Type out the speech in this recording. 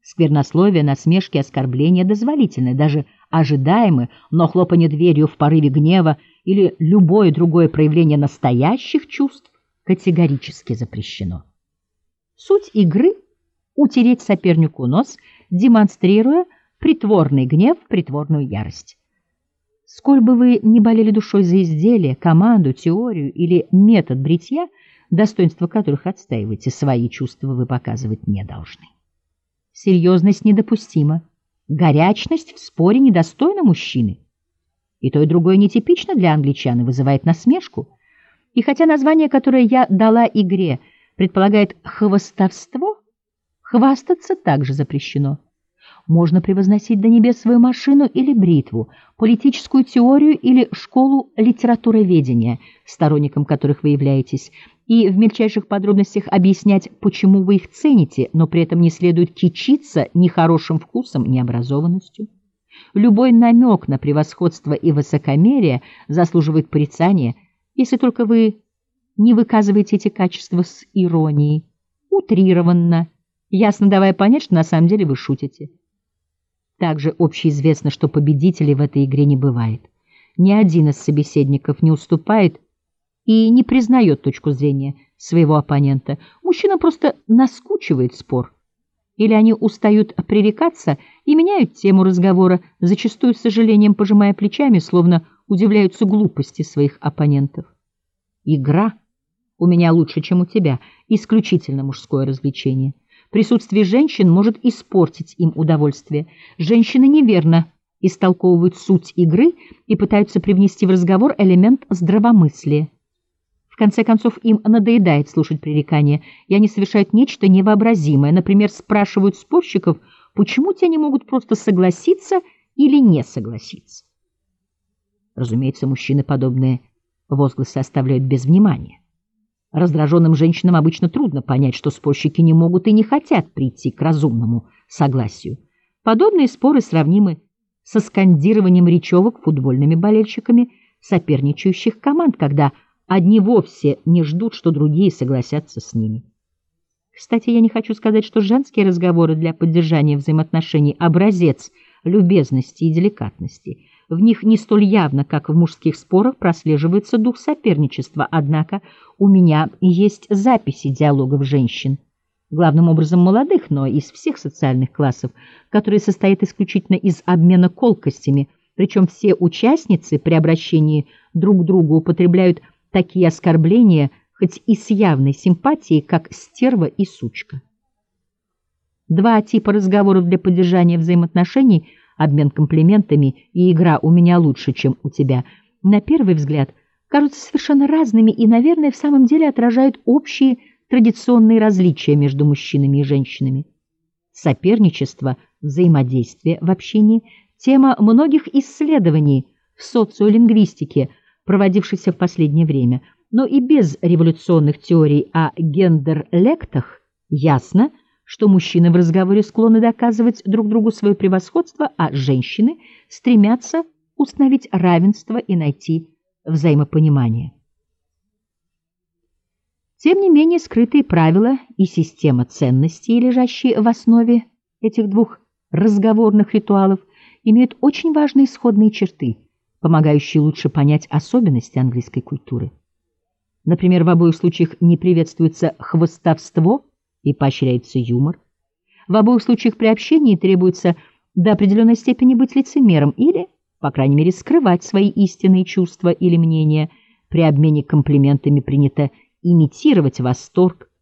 Сквернословие, насмешки, оскорбления дозволительны, даже ожидаемы, но хлопанье дверью в порыве гнева или любое другое проявление настоящих чувств категорически запрещено. Суть игры — утереть сопернику нос, демонстрируя притворный гнев, притворную ярость. Сколь бы вы ни болели душой за изделие, команду, теорию или метод бритья, достоинства которых отстаиваете, свои чувства вы показывать не должны. Серьезность недопустима, горячность в споре недостойна мужчины. И то, и другое нетипично для англичан и вызывает насмешку. И хотя название, которое я дала игре, предполагает хвастовство, хвастаться также запрещено. Можно превозносить до небес свою машину или бритву, политическую теорию или школу литературоведения, сторонником которых вы являетесь, и в мельчайших подробностях объяснять, почему вы их цените, но при этом не следует кичиться ни хорошим вкусом, ни образованностью. Любой намек на превосходство и высокомерие заслуживает порицания, если только вы не выказываете эти качества с иронией, утрированно, ясно давая понять, что на самом деле вы шутите. Также общеизвестно, что победителей в этой игре не бывает. Ни один из собеседников не уступает и не признает точку зрения своего оппонента. Мужчина просто наскучивает спор. Или они устают пререкаться и меняют тему разговора, зачастую с сожалением пожимая плечами, словно удивляются глупости своих оппонентов. Игра у меня лучше, чем у тебя, исключительно мужское развлечение. Присутствие женщин может испортить им удовольствие. Женщины неверно истолковывают суть игры и пытаются привнести в разговор элемент здравомыслия. В конце концов, им надоедает слушать пререкания, и они совершают нечто невообразимое. Например, спрашивают спорщиков, почему те не могут просто согласиться или не согласиться. Разумеется, мужчины подобные возгласы оставляют без внимания. Раздраженным женщинам обычно трудно понять, что спорщики не могут и не хотят прийти к разумному согласию. Подобные споры сравнимы со скандированием речевок футбольными болельщиками соперничающих команд, когда одни вовсе не ждут, что другие согласятся с ними. Кстати, я не хочу сказать, что женские разговоры для поддержания взаимоотношений — образец любезности и деликатности. В них не столь явно, как в мужских спорах, прослеживается дух соперничества, однако у меня есть записи диалогов женщин, главным образом молодых, но из всех социальных классов, которые состоят исключительно из обмена колкостями, причем все участницы при обращении друг к другу употребляют такие оскорбления, хоть и с явной симпатией, как стерва и сучка. Два типа разговоров для поддержания взаимоотношений — обмен комплиментами и игра «у меня лучше, чем у тебя» — на первый взгляд кажутся совершенно разными и, наверное, в самом деле отражают общие традиционные различия между мужчинами и женщинами. Соперничество, взаимодействие в общении — тема многих исследований в социолингвистике, проводившихся в последнее время, но и без революционных теорий о гендерлектах ясно, что мужчины в разговоре склонны доказывать друг другу свое превосходство, а женщины стремятся установить равенство и найти взаимопонимание. Тем не менее, скрытые правила и система ценностей, лежащие в основе этих двух разговорных ритуалов, имеют очень важные исходные черты, помогающие лучше понять особенности английской культуры. Например, в обоих случаях не приветствуется хвастовство и поощряется юмор. В обоих случаях при общении требуется до определенной степени быть лицемером или, по крайней мере, скрывать свои истинные чувства или мнения. При обмене комплиментами принято имитировать восторг,